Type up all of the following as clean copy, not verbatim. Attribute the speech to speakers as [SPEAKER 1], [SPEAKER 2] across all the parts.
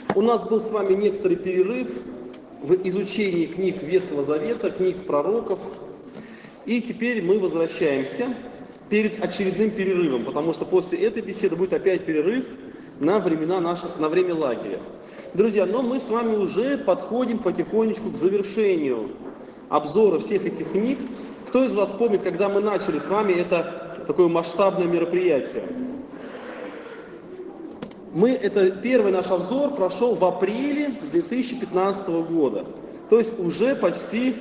[SPEAKER 1] У нас был с вами некоторый перерыв в изучении книг Ветхого Завета, книг пророков. И теперь мы возвращаемся перед очередным перерывом, потому что после этой беседы будет опять перерыв на время лагеря. Друзья, но мы с вами уже подходим потихонечку к завершению обзора всех этих книг. Кто из вас помнит, когда мы начали с вами это такое масштабное мероприятие? Первый наш обзор прошел в апреле 2015 года. То есть уже почти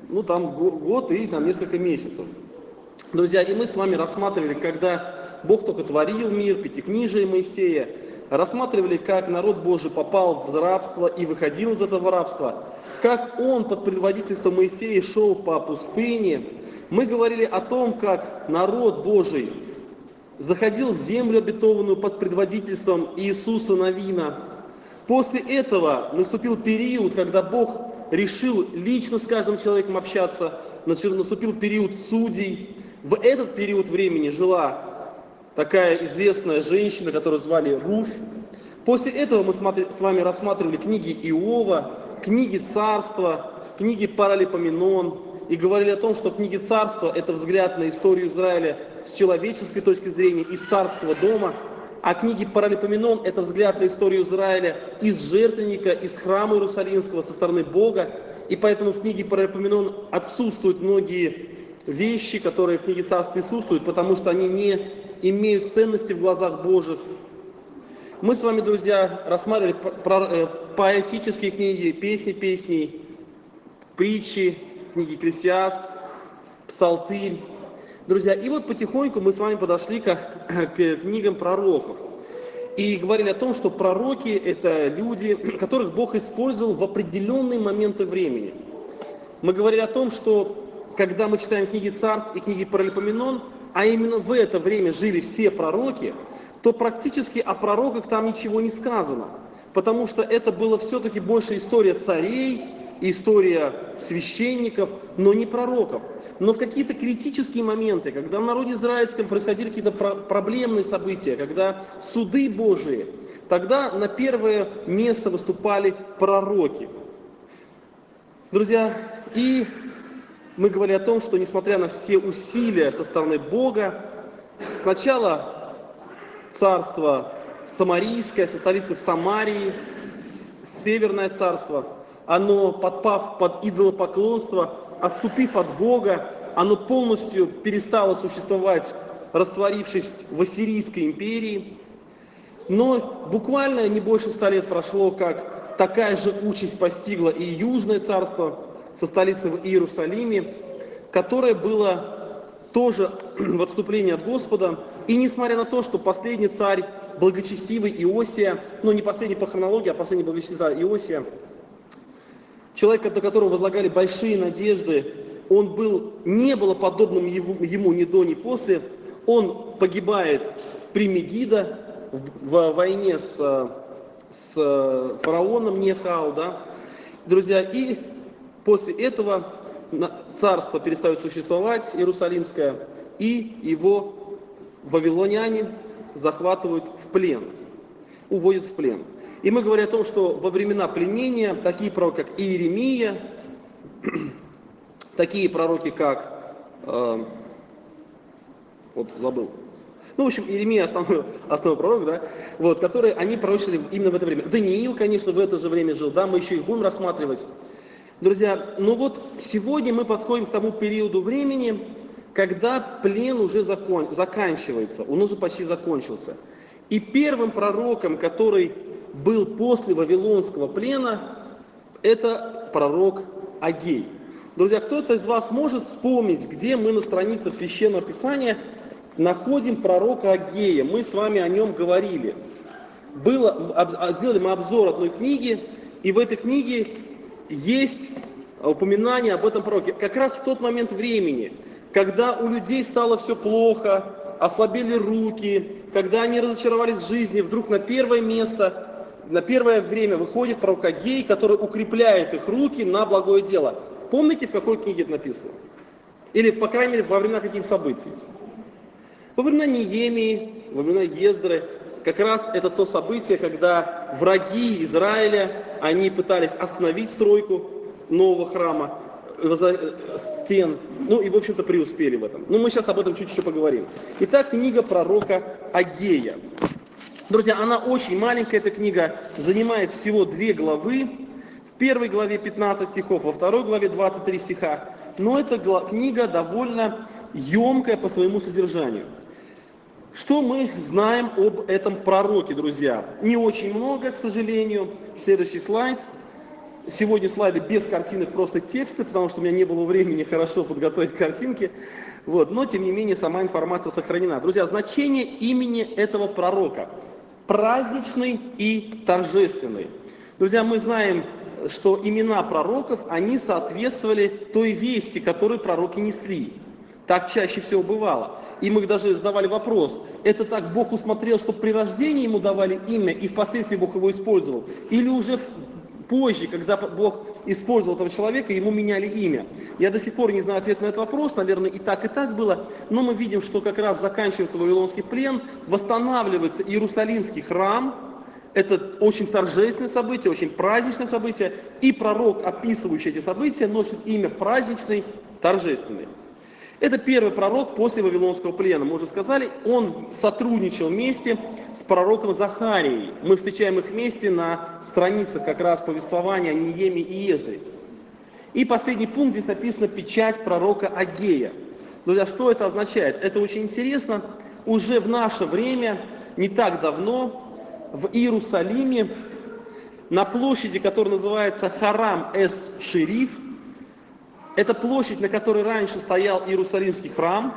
[SPEAKER 1] год и несколько месяцев. Друзья, и мы с вами рассматривали, когда Бог только творил мир, Пятикнижие Моисея, рассматривали, как народ Божий попал в рабство и выходил из этого рабства, как он под предводительством Моисея шел по пустыне. Мы говорили о том, как народ Божий заходил в землю обетованную под предводительством Иисуса Навина. После этого наступил период, когда Бог решил лично с каждым человеком общаться, наступил период судей. В этот период времени жила такая известная женщина, которую звали Руфь. После этого мы с вами рассматривали книги Иова, книги Царства, книги Паралипоменон, и говорили о том, что книги Царства – это взгляд на историю Израиля с человеческой точки зрения, из царского дома, а книги Паралипоменон – это взгляд на историю Израиля из жертвенника, из храма Иерусалимского со стороны Бога, и поэтому в книге Паралипоменон отсутствуют многие вещи, которые в книге Царств присутствуют, потому что они не имеют ценности в глазах Божьих. Мы с вами, друзья, рассматривали поэтические книги, песни песней, притчи, книги Екклесиаст, Псалтырь. Друзья, и вот потихоньку мы с вами подошли к книгам пророков. И говорили о том, что пророки – это люди, которых Бог использовал в определенные моменты времени. Мы говорили о том, что когда мы читаем книги Царств и книги Паралипоменон, а именно в это время жили все пророки, то практически о пророках там ничего не сказано. Потому что это была все-таки больше история царей, история священников, но не пророков. Но в какие-то критические моменты, когда в народе израильском происходили какие-то проблемные события, когда суды Божии, тогда на первое место выступали пророки. Друзья, и мы говорили о том, что несмотря на все усилия со стороны Бога, сначала царство Самарийское, со столицей в Самарии, Северное царство, оно, подпав под идолопоклонство, отступив от Бога, оно полностью перестало существовать, растворившись в Ассирийской империи. Но буквально не больше 100 лет прошло, как такая же участь постигла и Южное царство со столицей в Иерусалиме, которое было тоже в отступлении от Господа. И несмотря на то, что последний царь, благочестивый Иосия, не последний по хронологии, а последний благочестивый царь Иосия, человек, на которого возлагали большие надежды, он не был подобным ему ни до, ни после. Он погибает при Мегидо в войне с фараоном Нехау. Да? Друзья, и после этого царство перестает существовать, Иерусалимское, и его вавилоняне захватывают в плен, уводят в плен. И мы говорим о том, что во времена пленения такие пророки, как Иеремия, такие пророки, как... Иеремия основной пророк, да, которые они пророчили именно в это время. Даниил, конечно, в это же время жил, да, мы еще их будем рассматривать. Друзья, сегодня мы подходим к тому периоду времени, когда плен уже заканчивается, он уже почти закончился. И первым пророком, который был после Вавилонского плена, это пророк Агей. Друзья, кто-то из вас может вспомнить, где мы на страницах Священного Писания находим пророка Агея? Мы с вами о нем говорили. Сделали мы обзор одной книги, и в этой книге есть упоминание об этом пророке. Как раз в тот момент времени, когда у людей стало все плохо, ослабели руки, когда они разочаровались в жизни, вдруг на первое место, на первое время выходит пророк Агей, который укрепляет их руки на благое дело. Помните, в какой книге это написано? Или, по крайней мере, во времена каких событий? Во времена Неемии, во времена Ездры, как раз это то событие, когда враги Израиля, они пытались остановить стройку нового храма, стен, ну и, в общем-то, преуспели в этом. Но мы сейчас об этом чуть еще поговорим. Итак, книга пророка Агея. Друзья, она очень маленькая, эта книга занимает всего 2 главы. В первой главе 15 стихов, во второй главе 23 стиха. Но эта книга довольно емкая по своему содержанию. Что мы знаем об этом пророке, друзья? Не очень много, к сожалению. Следующий слайд. Сегодня слайды без картинок, просто тексты, потому что у меня не было времени хорошо подготовить картинки. Вот. Но, тем не менее, сама информация сохранена. Друзья, значение имени этого пророка – праздничный и торжественный. Друзья, мы знаем, что имена пророков, они соответствовали той вести, которую пророки несли. Так чаще всего бывало. И мы даже задавали вопрос, это так Бог усмотрел, что при рождении ему давали имя, и впоследствии Бог его использовал? Или уже позже, когда Бог использовал этого человека, ему меняли имя? Я до сих пор не знаю ответ на этот вопрос, наверное, и так было. Но мы видим, что как раз заканчивается Вавилонский плен, восстанавливается Иерусалимский храм. Это очень торжественное событие, очень праздничное событие. И пророк, описывающий эти события, носит имя праздничный, торжественный. Это первый пророк после Вавилонского плена. Мы уже сказали, он сотрудничал вместе с пророком Захарией. Мы встречаем их вместе на страницах как раз повествования о Неемии и Ездре. И последний пункт, здесь написано «Печать пророка Агея». Друзья, что это означает? Это очень интересно. Уже в наше время, не так давно, в Иерусалиме, на площади, которая называется Харам-эс-Шериф, это площадь, на которой раньше стоял Иерусалимский храм,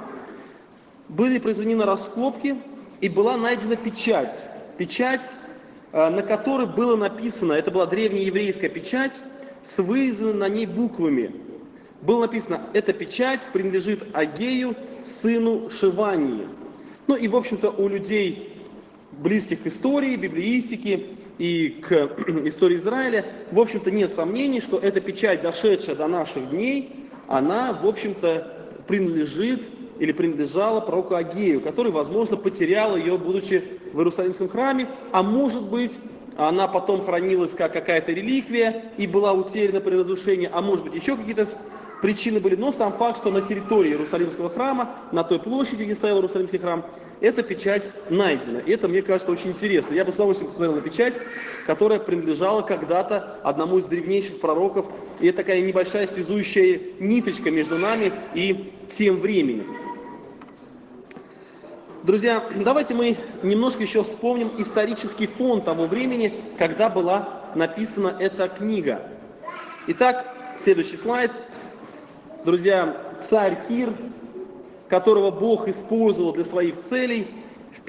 [SPEAKER 1] были произведены раскопки, и была найдена печать. Печать, на которой было написано, это была древнееврейская печать, с вырезанными на ней буквами. Было написано, эта печать принадлежит Агею, сыну Шевании. Ну и, в общем-то, у людей, близких к истории, библеистике и к истории Израиля, в общем-то, нет сомнений, что эта печать, дошедшая до наших дней, она, в общем-то, принадлежит или принадлежала пророку Агею, который, возможно, потерял ее, будучи в Иерусалимском храме, а может быть, она потом хранилась как какая-то реликвия и была утеряна при разрушении, а может быть, еще какие-то причины были, но сам факт, что на территории Иерусалимского храма, на той площади, где стоял Иерусалимский храм, эта печать найдена. И это, мне кажется, очень интересно. Я бы с удовольствием посмотрел на печать, которая принадлежала когда-то одному из древнейших пророков. И это такая небольшая связующая ниточка между нами и тем временем. Друзья, давайте мы немножко еще вспомним исторический фон того времени, когда была написана эта книга. Итак, следующий слайд. Друзья, царь Кир, которого Бог использовал для своих целей, в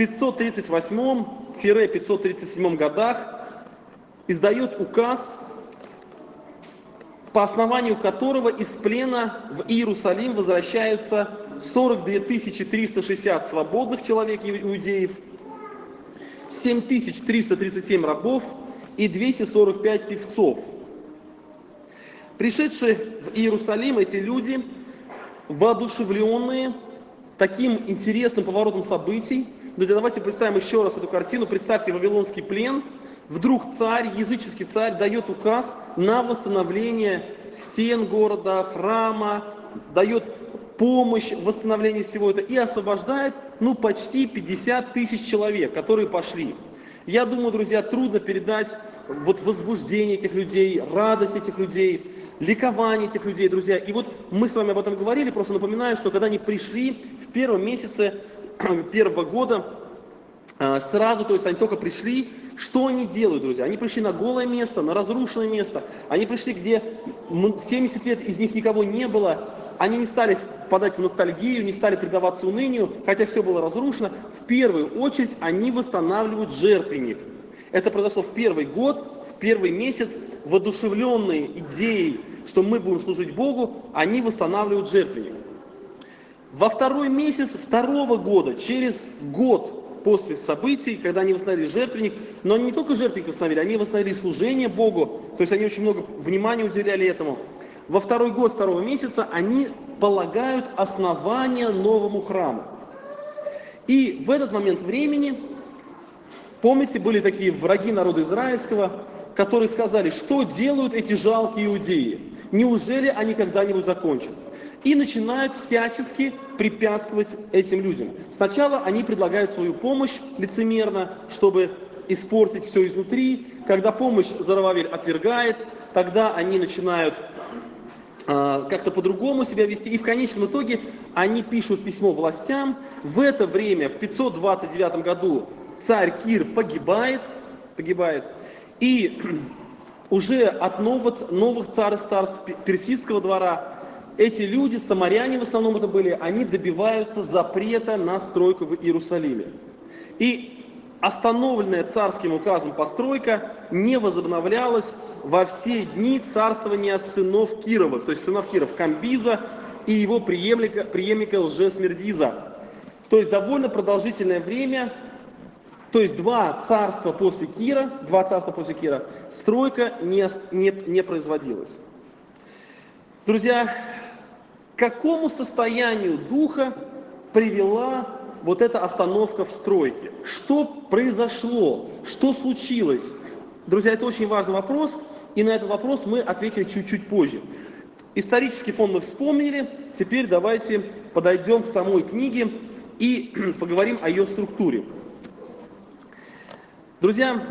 [SPEAKER 1] 538-537 годах издает указ, по основанию которого из плена в Иерусалим возвращаются 42 360 свободных человек иудеев, 7337 рабов и 245 певцов. Пришедшие в Иерусалим эти люди, воодушевленные таким интересным поворотом событий, друзья, давайте представим еще раз эту картину. Представьте Вавилонский плен. Вдруг царь, языческий царь, дает указ на восстановление стен города, храма, дает помощь в восстановлении всего этого и освобождает, почти 50 тысяч человек, которые пошли. Я думаю, друзья, трудно передать возбуждение этих людей, радость этих людей, ликование этих людей, друзья. И мы с вами об этом говорили, просто напоминаю, что когда они пришли в первом месяце первого года, сразу, то есть они только пришли, что они делают, друзья? Они пришли на голое место, на разрушенное место. Они пришли, где 70 лет из них никого не было. Они не стали впадать в ностальгию, не стали предаваться унынию, хотя все было разрушено. В первую очередь они восстанавливают жертвенник. Это произошло в первый год, в первый месяц. Воодушевленные идеей, что мы будем служить Богу, они восстанавливают жертвенник. Во второй месяц второго года, через год после событий, когда они восстановили жертвенник, но они не только жертвенник восстановили, они восстановили служение Богу, то есть они очень много внимания уделяли этому. Во второй год второго месяца они полагают основание новому храму. И в этот момент времени Помните, были такие враги народа израильского, которые сказали, что делают эти жалкие иудеи? Неужели они когда-нибудь закончат? И начинают всячески препятствовать этим людям. Сначала они предлагают свою помощь лицемерно, чтобы испортить все изнутри. Когда помощь Зоровавель отвергает, тогда они начинают как-то по-другому себя вести. И в конечном итоге они пишут письмо властям. В это время, в 529 году, царь Кир погибает. И уже от новых царств персидского двора эти люди, самаряне в основном это были, они добиваются запрета на стройку в Иерусалиме. И остановленная царским указом постройка не возобновлялась во все дни царствования сынов Кировых, то есть сынов Киров Камбиза и его преемника Лжесмердиза. То есть довольно продолжительное время, то есть два царства после Кира, стройка не производилась. Друзья, к какому состоянию духа привела вот эта остановка в стройке? Что произошло? Что случилось? Друзья, это очень важный вопрос, и на этот вопрос мы ответим чуть-чуть позже. Исторический фон мы вспомнили, теперь давайте подойдем к самой книге и поговорим о ее структуре. Друзья,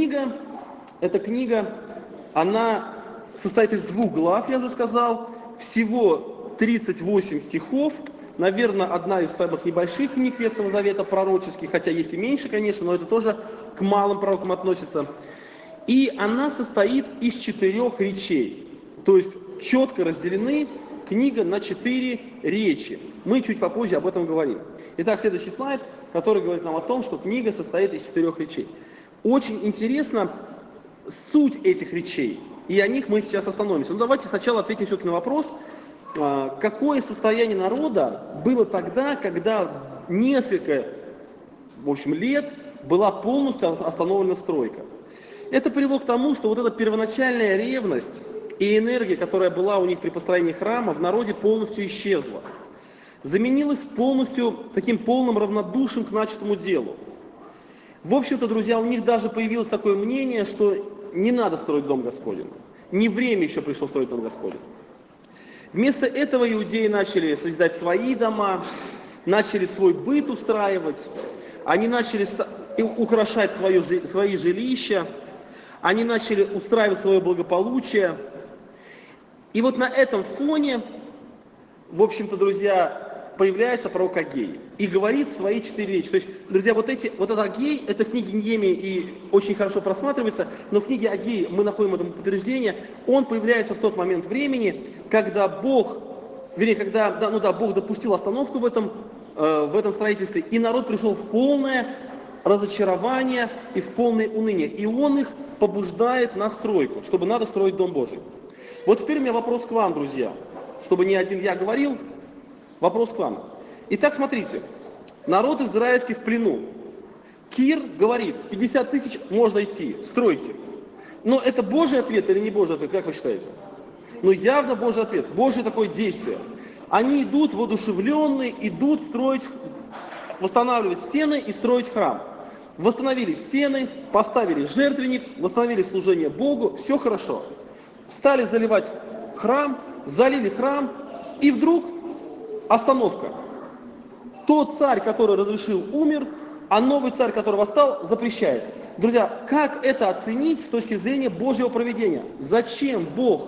[SPEAKER 1] эта книга, она состоит из 2 глав, я уже сказал, всего 38 стихов, наверное, одна из самых небольших книг Ветхого Завета, пророческих, хотя есть и меньше, конечно, но это тоже к малым пророкам относится. И она состоит из 4 речей, то есть четко разделены книга на 4 речи. Мы чуть попозже об этом говорим. Итак, следующий слайд, который говорит нам о том, что книга состоит из 4 речей. Очень интересна суть этих речей, и о них мы сейчас остановимся. Но давайте сначала ответим все-таки на вопрос, какое состояние народа было тогда, когда несколько, лет была полностью остановлена стройка. Это привело к тому, что вот эта первоначальная ревность и энергия, которая была у них при построении храма, в народе полностью исчезла. Заменилась полностью таким полным равнодушием к начатому делу. В общем-то, друзья, у них даже появилось такое мнение, что не надо строить Дом Господень. Не время еще пришло строить Дом Господень. Вместо этого иудеи начали созидать свои дома, начали свой быт устраивать, они начали украшать свои жилища, они начали устраивать свое благополучие. И вот на этом фоне, в общем-то, друзья, появляется пророк Агей и говорит свои 4 речи. То есть, друзья, вот этот Агей, это в книге Неемии и очень хорошо просматривается, но в книге Агей мы находим этому подтверждение. Он появляется в тот момент времени, когда Бог допустил остановку в этом строительстве, и народ пришел в полное разочарование и в полное уныние. И он их побуждает на стройку, чтобы надо строить Дом Божий. Вот теперь у меня вопрос к вам, друзья, чтобы не один я говорил. Вопрос к вам. Итак, смотрите, народ израильский в плену. Кир говорит, 50 тысяч можно идти, стройте. Но это Божий ответ или не Божий ответ, как вы считаете? Ну явно Божий ответ, Божье такое действие. Они идут воодушевленные, идут строить, восстанавливать стены и строить храм. Восстановили стены, поставили жертвенник, восстановили служение Богу, все хорошо. Стали заливать храм, залили храм, и вдруг остановка. Тот царь, который разрешил, умер, а новый царь, который восстал, запрещает. Друзья, как это оценить с точки зрения Божьего провидения? Зачем Бог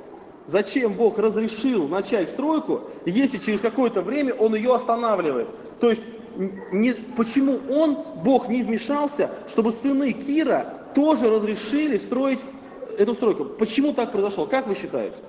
[SPEAKER 1] разрешил начать стройку, если через какое-то время Он ее останавливает? То есть, почему Бог не вмешался, чтобы сыны Кира тоже разрешили строить эту стройку? Почему так произошло? Как вы считаете?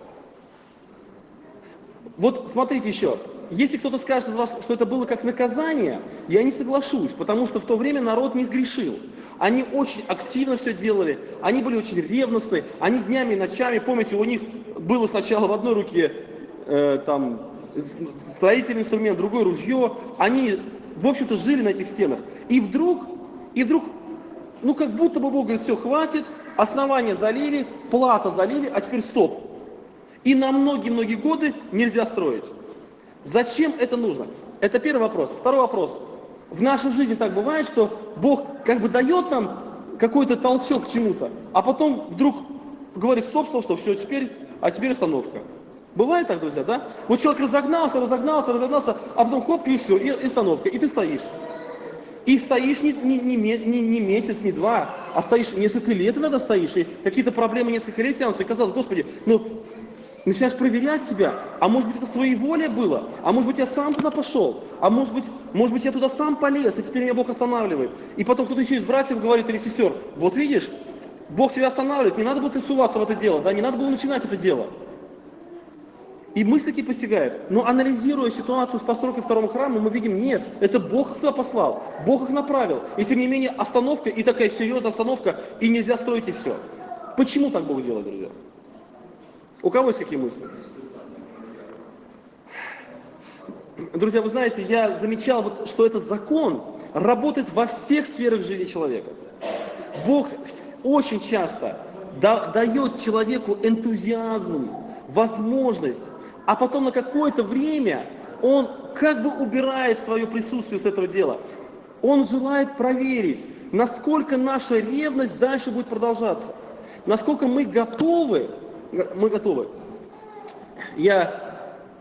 [SPEAKER 1] Вот смотрите еще. Если кто-то скажет из вас, что это было как наказание, я не соглашусь, потому что в то время народ не грешил. Они очень активно все делали, они были очень ревностны, они днями и ночами, помните, у них было сначала в одной руке строительный инструмент, другое ружье, они, в общем-то, жили на этих стенах. И вдруг, как будто бы Бог говорит, все, хватит, основания залили, плата залили, а теперь стоп. И на многие-многие годы нельзя строить. Зачем это нужно? Это первый вопрос. Второй вопрос. В нашей жизни так бывает, что Бог как бы дает нам какой-то толчок к чему-то, а потом вдруг говорит, стоп, стоп, стоп, все, теперь остановка. Бывает так, друзья, да? Вот человек разогнался, а потом хоп, и все, и остановка, и ты стоишь. И стоишь не месяц, не два, а стоишь несколько лет иногда стоишь, и какие-то проблемы несколько лет тянутся, и казалось, Господи, ну, начинаешь проверять себя, а может быть это своеволие было, а может быть я сам туда пошел, а может быть я туда сам полез, и теперь меня Бог останавливает. И потом кто-то еще из братьев говорит или сестер, вот видишь, Бог тебя останавливает, не надо было тебе суваться в это дело, да, не надо было начинать это дело. И мысли такие постигают. Но анализируя ситуацию с постройкой второго храма, мы видим, нет, это Бог их туда послал, Бог их направил. И тем не менее остановка, и такая серьезная остановка, и нельзя строить и все. Почему так Бог делает, друзья? У кого есть какие мысли? Друзья, вы знаете, я замечал, вот, что этот закон работает во всех сферах жизни человека. Бог очень часто дает человеку энтузиазм, возможность, а потом на какое-то время он как бы убирает свое присутствие с этого дела. Он желает проверить, насколько наша ревность дальше будет продолжаться, насколько мы готовы. Я,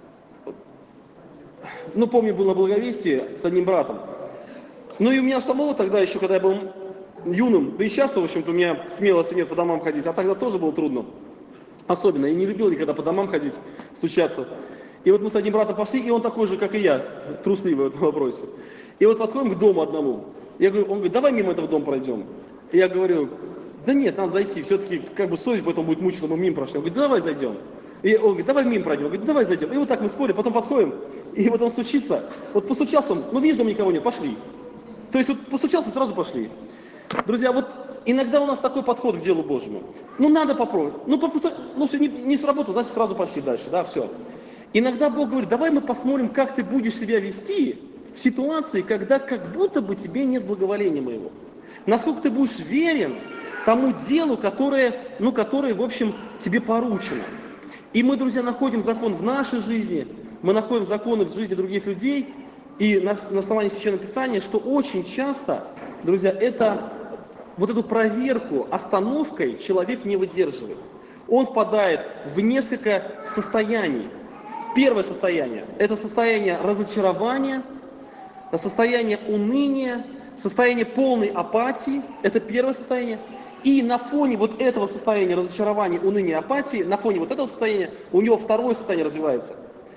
[SPEAKER 1] помню, был на Благовестии с одним братом. Ну и у меня самого тогда еще, когда я был юным, да и сейчас, в общем-то, у меня смелости нет по домам ходить, а тогда тоже было трудно. Особенно, я не любил никогда по домам ходить, стучаться. И вот мы с одним братом пошли, и он такой же, как и я, трусливый в этом вопросе. И вот подходим к дому одному. Он говорит, давай мимо этого дома пройдем. И я говорю, да нет, надо зайти, все-таки как бы совесть потом будет мучиться, мы мимо прошли. Он говорит, давай зайдем. И он говорит, давай мимо пройдем. Он говорит, давай зайдем. И вот так мы спорим, потом подходим, и вот он стучится. Вот постучался он, видишь, дома никого нет, пошли. То есть вот постучался, сразу пошли. Друзья, вот иногда у нас такой подход к делу Божьему. Надо попробовать. Все не сработало, значит сразу пошли дальше, да, все. Иногда Бог говорит, давай мы посмотрим, как ты будешь себя вести в ситуации, когда как будто бы тебе нет благоволения моего. Насколько ты будешь верен тому делу, которое, в общем, тебе поручено. И мы, друзья, находим закон в нашей жизни, мы находим законы в жизни других людей, и на основании Священного Писания, что очень часто, друзья, вот эту проверку остановкой человек не выдерживает. Он впадает в несколько состояний. Первое состояние – это состояние разочарования, состояние уныния, состояние полной апатии. Это первое состояние. И на фоне вот этого состояния разочарования, уныния, апатии, на фоне вот этого состояния у него второе состояние развивается.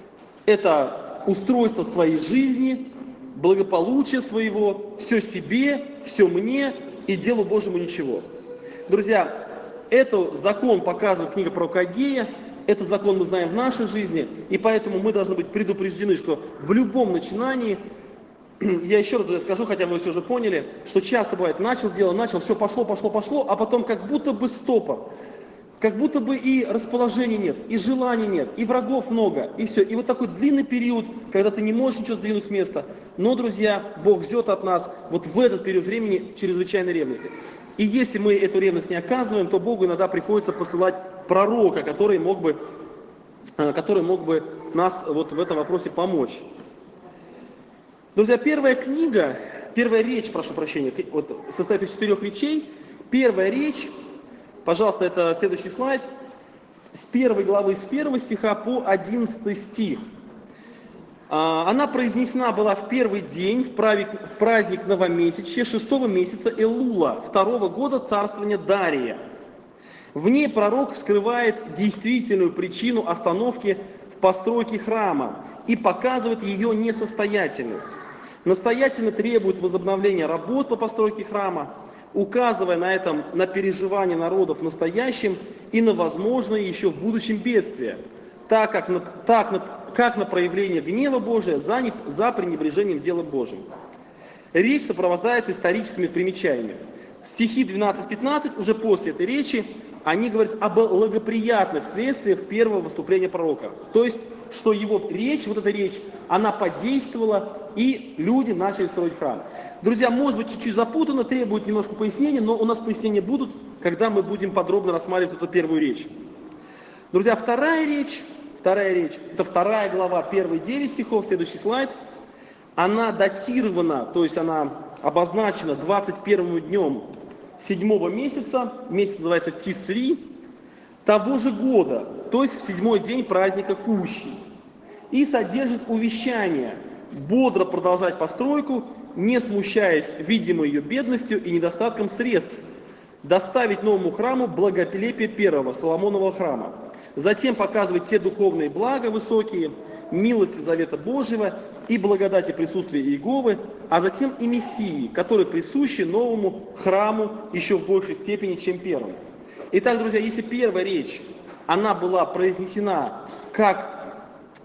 [SPEAKER 1] Это устройство своей жизни, благополучие своего, все себе, все мне и делу Божьему ничего. Друзья, этот закон показывает книга пророка Агея, этот закон мы знаем в нашей жизни, и поэтому мы должны быть предупреждены, что в любом начинании, я еще раз скажу, хотя вы все уже поняли, что часто бывает, начал, все пошло, а потом как будто бы стопор, как будто бы и расположения нет, и желаний нет, и врагов много, и все. И вот такой длинный период, когда ты не можешь ничего сдвинуть с места. Но, друзья, Бог ждет от нас вот в этот период времени чрезвычайной ревности. И если мы эту ревность не оказываем, то Богу иногда приходится посылать пророка, который мог бы нас вот в этом вопросе помочь. Друзья, первая речь, прошу прощения, состоит из 4 речей. Первая речь, пожалуйста, это следующий слайд, с 1 главы, с 1 стиха по 11 стих. Она произнесена была в первый день, в праздник новомесячья, 6-го месяца Элула, 2-го года царствования Дария. В ней пророк вскрывает действительную причину остановки в постройке храма и показывает ее несостоятельность. Настоятельно требует возобновления работ по постройке храма, указывая на этом на переживания народов в настоящем и на возможное еще в будущем бедствие, как на проявление гнева Божия за пренебрежением делом Божьим. Речь сопровождается историческими примечаниями. Стихи 12-15, уже после этой речи, они говорят об благоприятных следствиях первого выступления пророка. То есть, что его речь, вот эта речь, она подействовала, и люди начали строить храм. Друзья, может быть, чуть-чуть запутанно, требует немножко пояснения, но у нас пояснения будут, когда мы будем подробно рассматривать эту первую речь. Друзья, вторая речь, это 2 глава, первые 9 стихов, следующий слайд. она датирована, то есть она обозначена 21 днем 7 месяца, месяц называется Тисри, того же года, то есть в 7-й день праздника Кущи, и содержит увещание бодро продолжать постройку, не смущаясь видимой ее бедностью и недостатком средств, доставить новому храму благолепие первого Соломонового храма. Затем показывать те духовные блага высокие, милости завета Божьего и благодати присутствия Иеговы, а затем и Мессии, которые присущи новому храму еще в большей степени, чем первому. Итак, друзья, если первая речь, она была произнесена как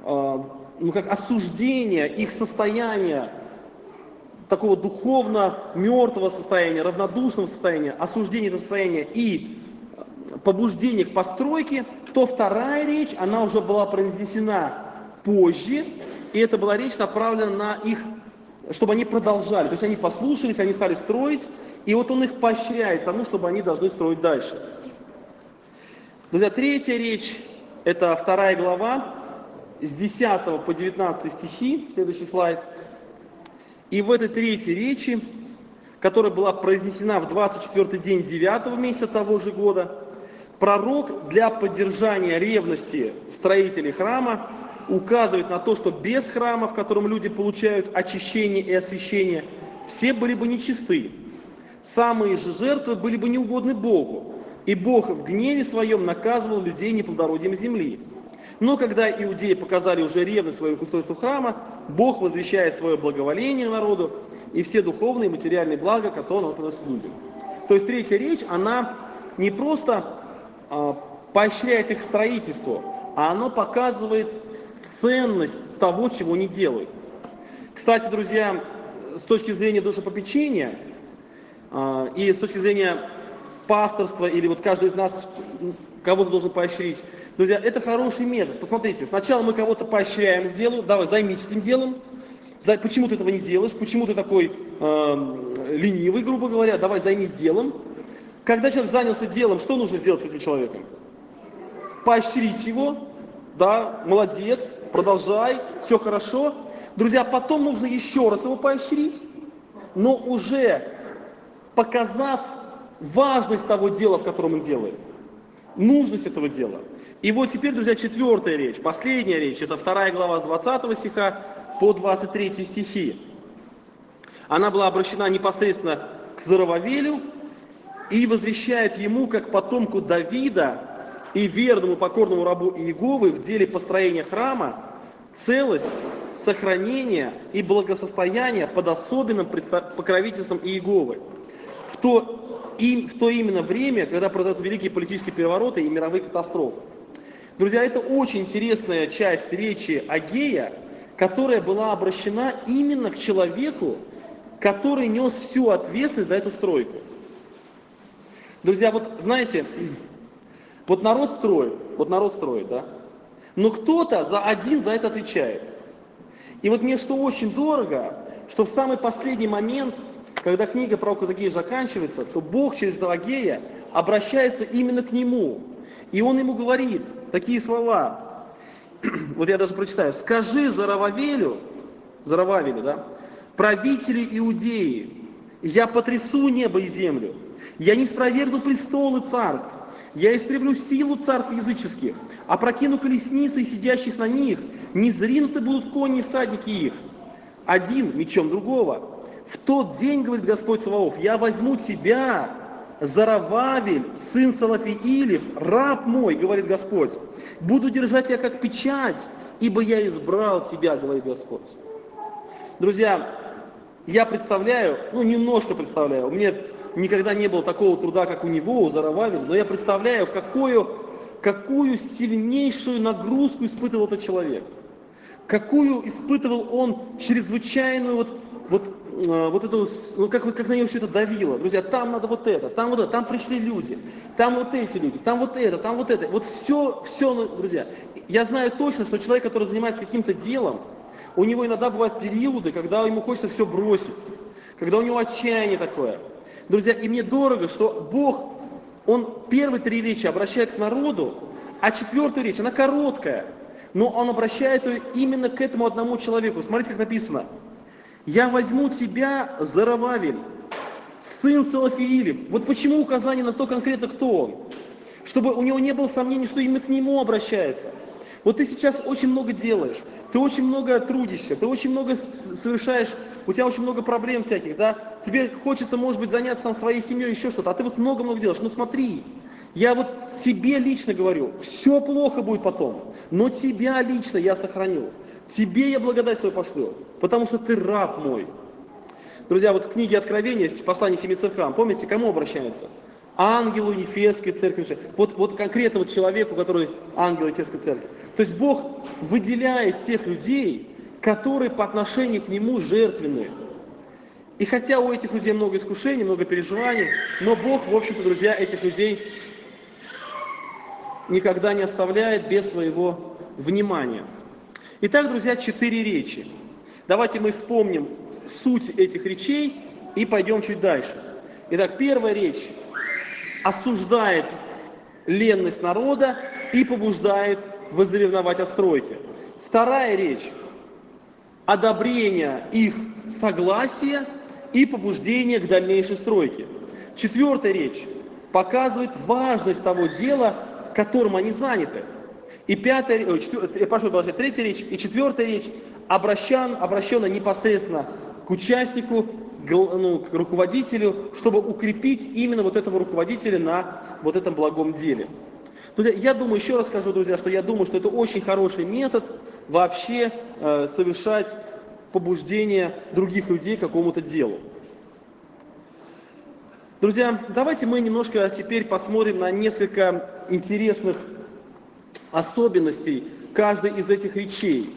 [SPEAKER 1] осуждение их состояния, такого духовно мертвого состояния, равнодушного состояния, осуждение этого состояния и побуждение к постройке, то вторая речь, она уже была произнесена позже, и это была речь направлена на их, чтобы они продолжали. То есть они послушались, они стали строить, и вот он их поощряет тому, чтобы они должны строить дальше. Друзья, третья речь, это 2 глава, с 10 по 19 стихи, следующий слайд. И в этой третьей речи, которая была произнесена в 24-й день 9-го месяца того же года, пророк для поддержания ревности строителей храма указывает на то, что без храма, в котором люди получают очищение и освящение, все были бы нечисты. Самые же жертвы были бы неугодны Богу, и Бог в гневе своем наказывал людей неплодородием земли. Но когда иудеи показали уже ревность своему к устройству храма, Бог возвещает свое благоволение народу и все духовные и материальные блага, которые он приносит людям. То есть третья речь, она не просто поощряет их строительство, а она показывает ценность того, чего они делают. Кстати, друзья, с точки зрения душепопечения и с точки зрения пасторства, или вот каждый из нас кого-то должен поощрить, друзья, это хороший метод. Посмотрите, сначала мы кого-то поощряем к делу, давай займись этим делом, почему ты этого не делаешь, почему ты такой ленивый, грубо говоря, давай займись делом. Когда человек занялся делом, что нужно сделать с этим человеком? Поощрить его, да, молодец, продолжай, все хорошо. Друзья, потом нужно еще раз его поощрить, но уже показав важность того дела, в котором он делает, нужность этого дела. И вот теперь, друзья, четвертая речь, последняя речь, это 2 глава с 20 стиха по 23 стихи. Она была обращена непосредственно к Зоровавелю и возвещает ему, как потомку Давида и верному покорному рабу Иеговы в деле построения храма, целость, сохранение и благосостояние под особенным покровительством Иеговы. В то именно время, когда произойдут великие политические перевороты и мировые катастрофы. Друзья, это очень интересная часть речи Агея, которая была обращена именно к человеку, который нес всю ответственность за эту стройку. Друзья, вот знаете, вот народ строит, да? Но кто-то за это отвечает. И вот мне что очень дорого, что в самый последний момент, когда книга пророка Агея заканчивается, то Бог через этого Агея обращается именно к нему. И он ему говорит такие слова. Вот я даже прочитаю. «Скажи Зоровавелю, да, правители Иудеи, я потрясу небо и землю, я не спровергну престолы царств, я истреблю силу царств языческих, опрокину колесницы и сидящих на них, не зринуты будут кони и всадники их, один мечом другого. В тот день, говорит Господь Саваоф, я возьму тебя, Зоровавель, сын Салафиилев, раб мой, говорит Господь, буду держать тебя как печать, ибо я избрал тебя, говорит Господь». Друзья, я представляю, немножко представляю, у меня никогда не было такого труда, как у него, у Зоровавеля, но я представляю, какую сильнейшую нагрузку испытывал этот человек, какую испытывал он чрезвычайную как на него все это давило. Друзья, там надо вот это, там пришли люди, там вот эти люди, там вот это. Вот все, друзья. Я знаю точно, что человек, который занимается каким-то делом, у него иногда бывают периоды, когда ему хочется все бросить, когда у него отчаяние такое. Друзья, и мне дорого, что Бог, Он первые 3 речи обращает к народу, а 4-ю речь, она короткая, но Он обращает ее именно к этому одному человеку. Смотрите, как написано. Я возьму тебя, Зарававель, сын Салафиилев. Вот почему указание на то конкретно, кто он. Чтобы у него не было сомнений, что именно к нему обращается. Вот ты сейчас очень много делаешь, ты очень много трудишься, ты очень много совершаешь, у тебя очень много проблем всяких, да? Тебе хочется, может быть, заняться там своей семьей, еще что-то, а ты вот много-много делаешь. Ну смотри, я вот тебе лично говорю, все плохо будет потом, но тебя лично я сохраню. Тебе я благодать свою пошлю, потому что ты раб мой. Друзья, вот в книге Откровения, послание семи церквам, помните, к кому обращается? Ангелу Ефесской церкви. Вот конкретному человеку, который ангел Ефесской церкви. То есть Бог выделяет тех людей, которые по отношению к Нему жертвенные. И хотя у этих людей много искушений, много переживаний, но Бог, в общем-то, друзья, этих людей никогда не оставляет без своего внимания. Итак, друзья, 4 речи. Давайте мы вспомним суть этих речей и пойдем чуть дальше. Итак, первая речь осуждает ленность народа и побуждает возревновать о стройке. Вторая речь – одобрение их согласия и побуждение к дальнейшей стройке. Четвертая речь показывает важность того дела, которым они заняты. И третья речь и четвертая речь обращена непосредственно к участнику, к руководителю, чтобы укрепить именно вот этого руководителя на вот этом благом деле. Я думаю, еще раз скажу, друзья, что я думаю, что это очень хороший метод вообще совершать побуждение других людей к какому-то делу. Друзья, давайте мы немножко теперь посмотрим на несколько интересных особенностей каждой из этих речей.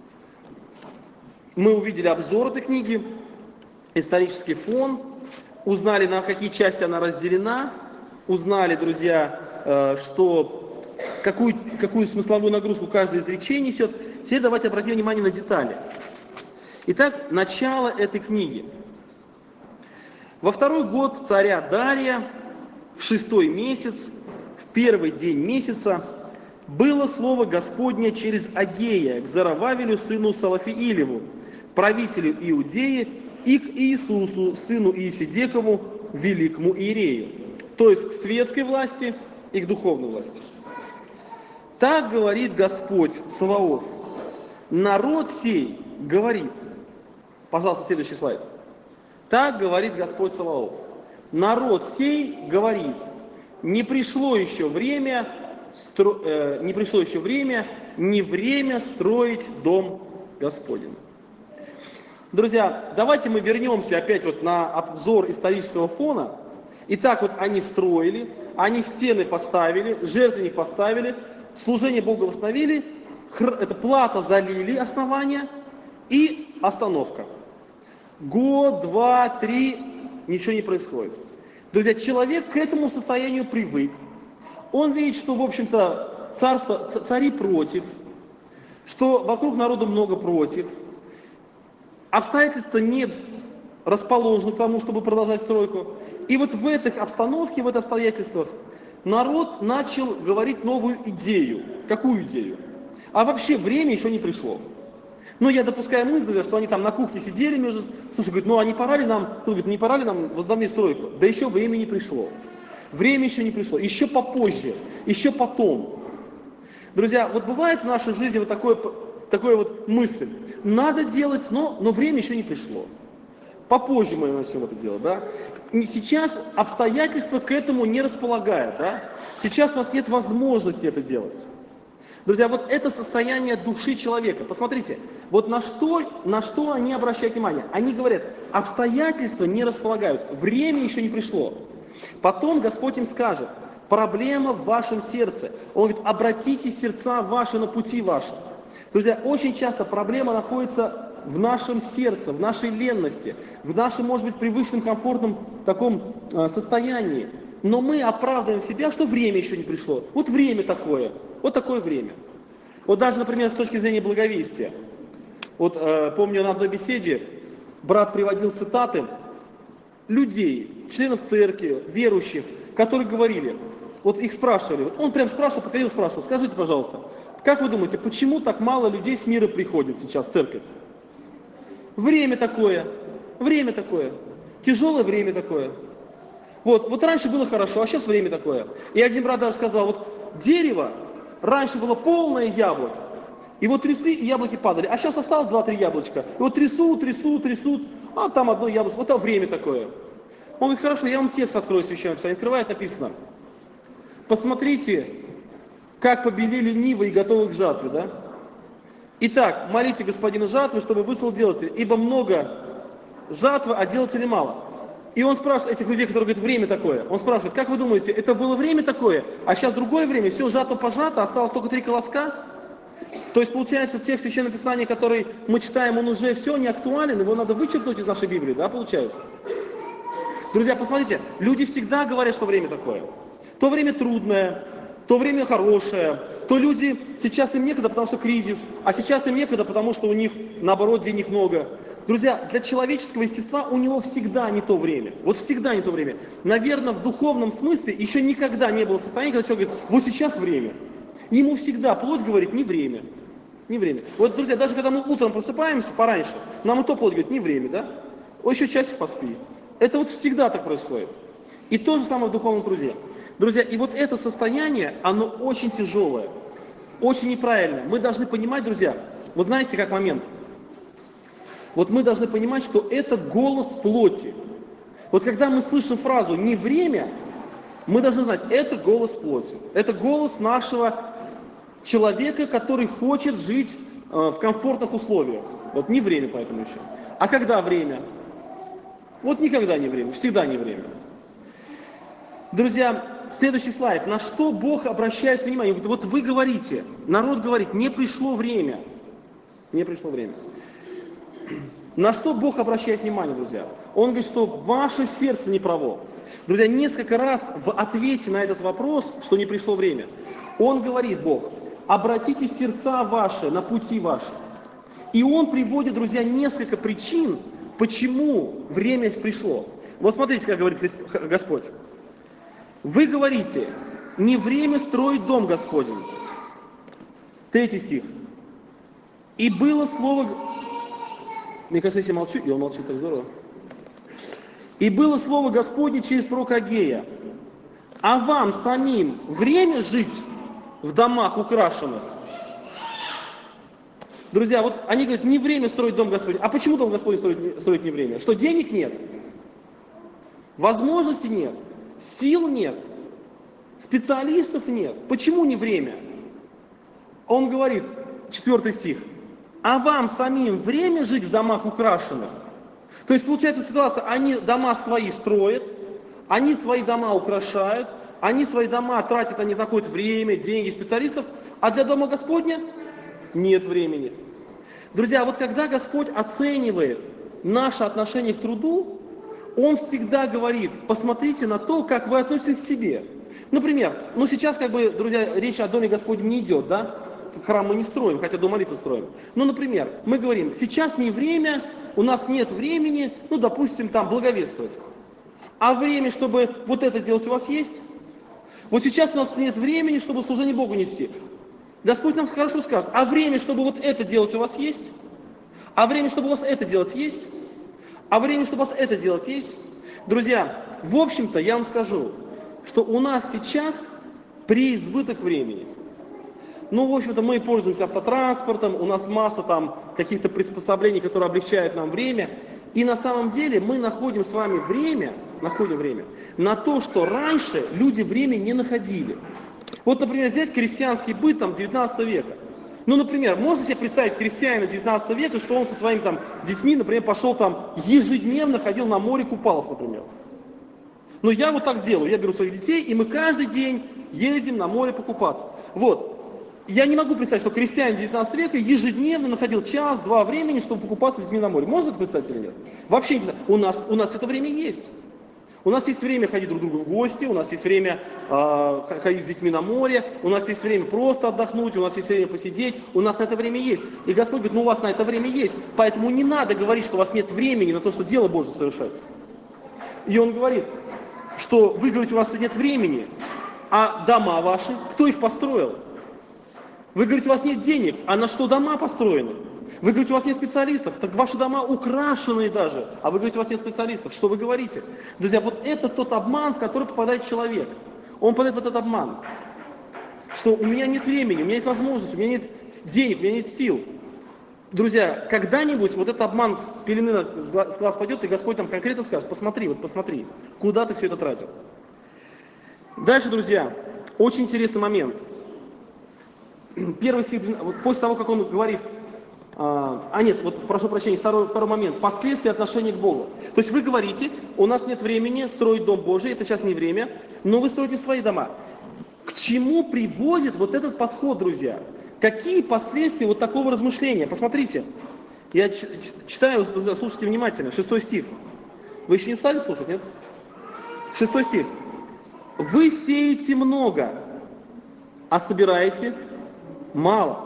[SPEAKER 1] Мы увидели обзор этой книги, исторический фон, узнали, на какие части она разделена, узнали, друзья, какую смысловую нагрузку каждое из речей несет. Теперь давайте обратим внимание на детали. Итак, начало этой книги. Во 2-й год царя Дария, в 6-й месяц, в 1-й день месяца, было слово Господне через Агея к Зарававелю, сыну Салафиилеву, правителю Иудеи, и к Иисусу, сыну Иеседекову, великому иерею, то есть к светской власти и к духовной власти. Так говорит Господь Саваоф: народ сей говорит, пожалуйста, следующий слайд. Так говорит Господь Саваоф: народ сей говорит, не пришло еще время, не время строить дом Господень. Друзья, давайте мы вернемся опять вот на обзор исторического фона. Итак, вот они строили, они стены поставили, жертвенник поставили, служение Богу восстановили, это плата залили основания и остановка. Год, 2, 3, ничего не происходит. Друзья, человек к этому состоянию привык. Он видит, что, в общем-то, цари против, что вокруг народа много против, обстоятельства не расположены к тому, чтобы продолжать стройку. И вот в этой обстановке, в этих обстоятельствах народ начал говорить новую идею. Какую идею? А вообще время еще не пришло. Но я допускаю мысль, что они там на кухне сидели между... Слушай, говорит, ну а не пора ли нам... Кто говорит, не пора ли нам возобновить стройку? Да еще время не пришло. Время еще не пришло. Еще попозже. Еще потом. Друзья, вот бывает в нашей жизни вот такая вот мысль. Надо делать, но время еще не пришло. Попозже мы начнем это делать, да? Сейчас обстоятельства к этому не располагают, да? Сейчас у нас нет возможности это делать. Друзья, вот это состояние души человека. Посмотрите, вот на что они обращают внимание. Они говорят, обстоятельства не располагают, время еще не пришло. Потом Господь им скажет, проблема в вашем сердце. Он говорит, обратите сердца ваши на пути ваши. Друзья, очень часто проблема находится в нашем сердце, в нашей ленности, в нашем, может быть, привычном, комфортном таком состоянии. Но мы оправдываем себя, что время еще не пришло. Вот время такое. Вот такое время. Вот даже, например, с точки зрения благовестия. Вот помню, на одной беседе брат приводил цитаты людей, членов церкви, верующих, которые говорили, вот их спрашивали, вот он прям спрашивал, подходил, спрашивал, скажите, пожалуйста, как вы думаете, почему так мало людей с мира приходят сейчас в церковь? Время такое, время такое, тяжелое время такое. Вот раньше было хорошо, а сейчас время такое. И один брат даже сказал, вот дерево раньше было полное яблок, и вот трясли, и яблоки падали, а сейчас осталось 2-3 яблочка. И вот трясут, а там одно яблочко, вот это время такое. Он говорит, хорошо, я вам текст открою Священное Писание, открывает, написано. Посмотрите, как побелели нивы и готовы к жатве, да? Итак, молите Господина жатвы, чтобы выслал делателя, ибо много жатвы, а делателей мало. И он спрашивает этих людей, которые говорят, время такое. Он спрашивает, как вы думаете, это было время такое, а сейчас другое время, все жатва пожата, осталось только 3 колоска? То есть, получается, текст Священного Писания, который мы читаем, он уже все не актуален, его надо вычеркнуть из нашей Библии, да, получается? Друзья, посмотрите, люди всегда говорят, что время такое. То время трудное, то время хорошее, то люди, сейчас им некогда, потому что кризис, а сейчас им некогда, потому что у них, наоборот, денег много. Друзья, для человеческого естества у него всегда не то время. Вот всегда не то время. Наверное, в духовном смысле еще никогда не было состояния, когда человек говорит, вот сейчас время. Ему всегда плоть говорит, не время. Не время. Вот, друзья, даже когда мы утром просыпаемся пораньше, нам и то плоть говорит, не время, да? О, еще часик поспи. Это вот всегда так происходит. И то же самое в духовном труде. Друзья, и вот это состояние, оно очень тяжелое, очень неправильное. Мы должны понимать, друзья, вот знаете, как момент? Вот мы должны понимать, что это голос плоти. Вот когда мы слышим фразу «не время», мы должны знать, это голос плоти. Это голос нашего человека, который хочет жить в комфортных условиях. Вот не время поэтому еще. А когда время? Вот никогда не время, всегда не время. Друзья, следующий слайд. На что Бог обращает внимание? Вот вы говорите, народ говорит, не пришло время. Не пришло время. На что Бог обращает внимание, друзья? Он говорит, что ваше сердце не право. Друзья, несколько раз в ответе на этот вопрос, что не пришло время, Он говорит, Бог, обратите сердца ваши на пути ваши. И Он приводит, друзья, несколько причин, почему время пришло. Вот смотрите, как говорит Господь. Вы говорите, не время строить дом Господень. 3 стих. И было слово... Мне кажется, если я молчу, и он молчит так здорово. И было слово Господне через пророка Агея. А вам самим время жить в домах украшенных? Друзья, вот они говорят, не время строить дом Господень. А почему дом Господень строить не время? Что денег нет? Возможностей нет? Сил нет? Специалистов нет? Почему не время? Он говорит, 4 стих. А вам самим время жить в домах украшенных? То есть получается ситуация, они дома свои строят, они свои дома украшают, они свои дома тратят, они находят время, деньги, специалистов, а для дома Господня нет времени. Друзья, вот когда Господь оценивает наше отношение к труду, Он всегда говорит, посмотрите на то, как вы относитесь к себе. Например, сейчас, друзья, речь о Доме Господнем не идет, да? Храм мы не строим, хотя Дом молитвы строим. Например, мы говорим, сейчас не время, у нас нет времени, допустим, там благовествовать. А время, чтобы вот это делать, у вас есть? Вот сейчас у нас нет времени, чтобы служение Богу нести. Господь нам хорошо скажет, а время, чтобы вот это делать, у вас есть? А время, чтобы у вас это делать, есть? А время, чтобы у вас это делать, есть? Друзья, в общем-то, я вам скажу, что у нас сейчас преизбыток времени. В общем-то, мы пользуемся автотранспортом, у нас масса там каких-то приспособлений, которые облегчают нам время. И на самом деле мы находим с вами время на то, что раньше люди время не находили. Вот, например, взять крестьянский быт 19 века. Например, можно себе представить крестьянина 19 века, что он со своими детьми, например, пошел ежедневно ходил на море, купался, например. Я вот так делаю, я беру своих детей, и мы каждый день едем на море покупаться. Вот. Я не могу представить, что крестьянин 19 века ежедневно находил час-два времени, чтобы покупаться с детьми на море. Можно это представить или нет? Вообще не представить. У нас это время есть. У нас есть время ходить друг к другу в гости, у нас есть время ходить с детьми на море, у нас есть время просто отдохнуть, у нас есть время посидеть, у нас на это время есть. И Господь говорит, у вас на это время есть. Поэтому не надо говорить, что у вас нет времени на то, что дело Божье совершать. И Он говорит, что вы говорите, у вас нет времени, а дома ваши, кто их построил? Вы говорите, у вас нет денег, а на что дома построены? Вы говорите, у вас нет специалистов, так ваши дома украшенные даже, а вы говорите, у вас нет специалистов. Что вы говорите? Друзья, вот это тот обман, в который попадает человек. Он попадает в этот обман, что у меня нет времени, у меня нет возможности, у меня нет денег, у меня нет сил. Друзья, когда-нибудь вот этот обман с пелены с глаз пойдет, и Господь нам конкретно скажет, посмотри, вот посмотри, куда ты все это тратил. Дальше, друзья, очень интересный момент. Первый стих, вот после того, как он говорит, прошу прощения, второй момент, последствия отношения к Богу. То есть вы говорите, у нас нет времени строить Дом Божий, это сейчас не время, но вы строите свои дома. К чему приводит вот этот подход, друзья? Какие последствия вот такого размышления? Посмотрите, я читаю, слушайте внимательно, 6 стих. Вы еще не устали слушать, нет? 6 стих. Вы сеете много, а собираете мало.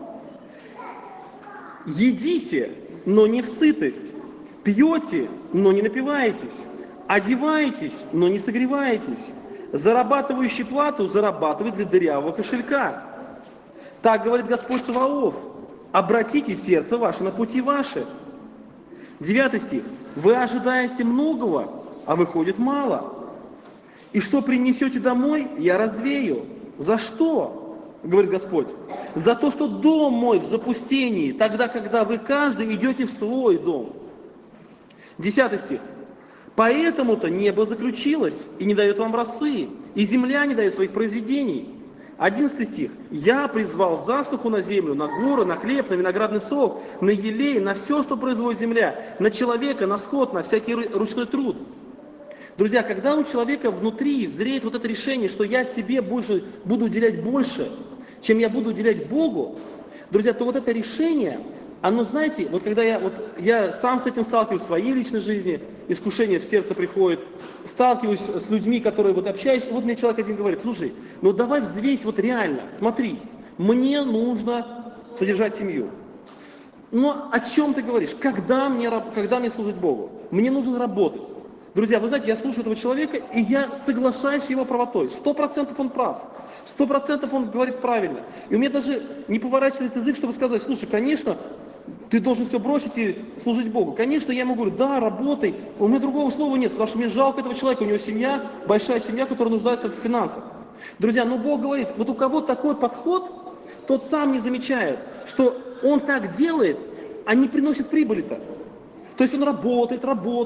[SPEAKER 1] Едите, но не в сытость. Пьете, но не напиваетесь. Одеваетесь, но не согреваетесь. Зарабатывающий плату зарабатывает для дырявого кошелька. Так говорит Господь Саваоф. Обратите сердце ваше на пути ваши. 9 стих. Вы ожидаете многого, а выходит мало. И что принесете домой, я развею. За что? Говорит Господь. За то, что дом мой в запустении, тогда, когда вы каждый идете в свой дом. 10 стих. Поэтому-то небо заключилось и не дает вам росы, и земля не дает своих произведений. 11 стих. Я призвал засуху на землю, на горы, на хлеб, на виноградный сок, на елей, на все, что производит земля, на человека, на скот, на всякий ручной труд. Друзья, когда у человека внутри зреет вот это решение, что я себе больше буду уделять больше, чем я буду уделять Богу, друзья, то вот это решение, оно, знаете, вот когда я сам с этим сталкиваюсь в своей личной жизни, искушение в сердце приходит, сталкиваюсь с людьми, которые вот общаюсь, и вот мне человек один говорит, слушай, ну давай взвесь вот реально, смотри, мне нужно содержать семью. Но о чем ты говоришь? Когда мне служить Богу? Мне нужно работать. Друзья, вы знаете, я слушаю этого человека, и я соглашаюсь с его правотой. 100% он прав. 100% он говорит правильно. И у меня даже не поворачивается язык, чтобы сказать, слушай, конечно, ты должен все бросить и служить Богу. Конечно, я ему говорю, да, работай. У меня другого слова нет, потому что мне жалко этого человека. У него семья, большая семья, которая нуждается в финансах. Друзья, но Бог говорит, вот у кого такой подход, тот сам не замечает, что он так делает, а не приносит прибыли-то. То есть он работает,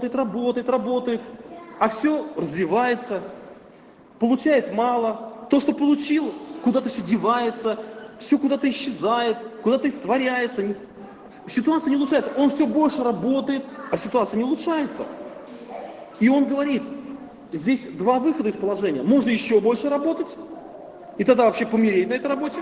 [SPEAKER 1] а все развивается, получает мало. То, что получил, куда-то все девается, все куда-то исчезает, куда-то испаряется. Ситуация не улучшается. Он все больше работает, а ситуация не улучшается. И он говорит, здесь два выхода из положения. Можно еще больше работать, и тогда вообще помереть на этой работе.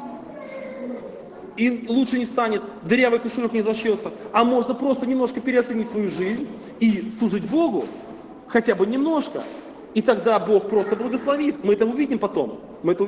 [SPEAKER 1] И лучше не станет, дырявый кошелек не зашьется. А можно просто немножко переоценить свою жизнь и служить Богу, хотя бы немножко. И тогда Бог просто благословит. Мы это увидим потом.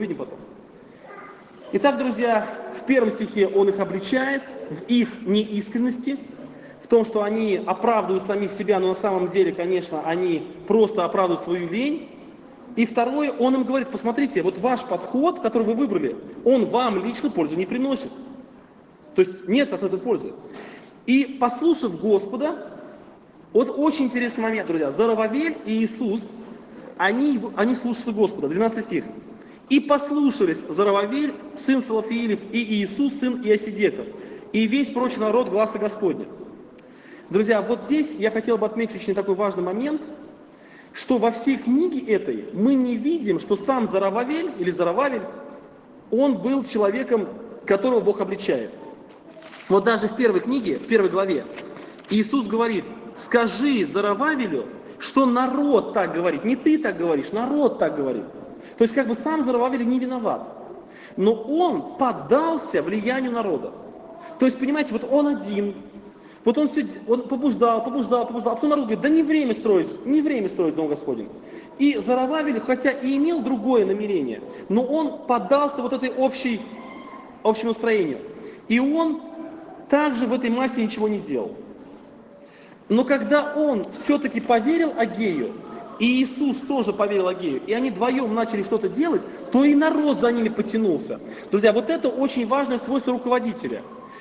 [SPEAKER 1] Итак, друзья, в первом стихе он их обличает в их неискренности, в том, что они оправдывают самих себя, но на самом деле, конечно, они просто оправдывают свою лень. И второе, он им говорит, посмотрите, вот ваш подход, который вы выбрали, он вам лично пользу не приносит. То есть нет от этого пользы. И послушав Господа, вот очень интересный момент, друзья, Зоровавель и Иисус, они слушаются Господа, 12 стих. И послушались Зоровавель, сын Салафиилев, и Иисус, сын Иосидеков, и весь прочий народ гласа Господня. Друзья, вот здесь я хотел бы отметить очень такой важный момент, что во всей книге этой мы не видим, что сам Зоровавель, он был человеком, которого Бог обличает. Вот даже в первой книге, в первой главе, Иисус говорит, скажи Зоровавелю, что народ так говорит, не ты так говоришь, народ так говорит. То есть как бы сам Зоровавель не виноват, но он поддался влиянию народа. То есть, понимаете, вот он один, вот он побуждал, а потом народ говорит, да не время строить Дом Господень. И Зоровавель, хотя и имел другое намерение, но он поддался вот этой общему настроению. И он также в этой массе ничего не делал. Но когда он все-таки поверил Агею, и Иисус тоже поверил Агею, и они вдвоем начали что-то делать, то и народ за ними потянулся. Друзья, вот это очень важное свойство руководителя.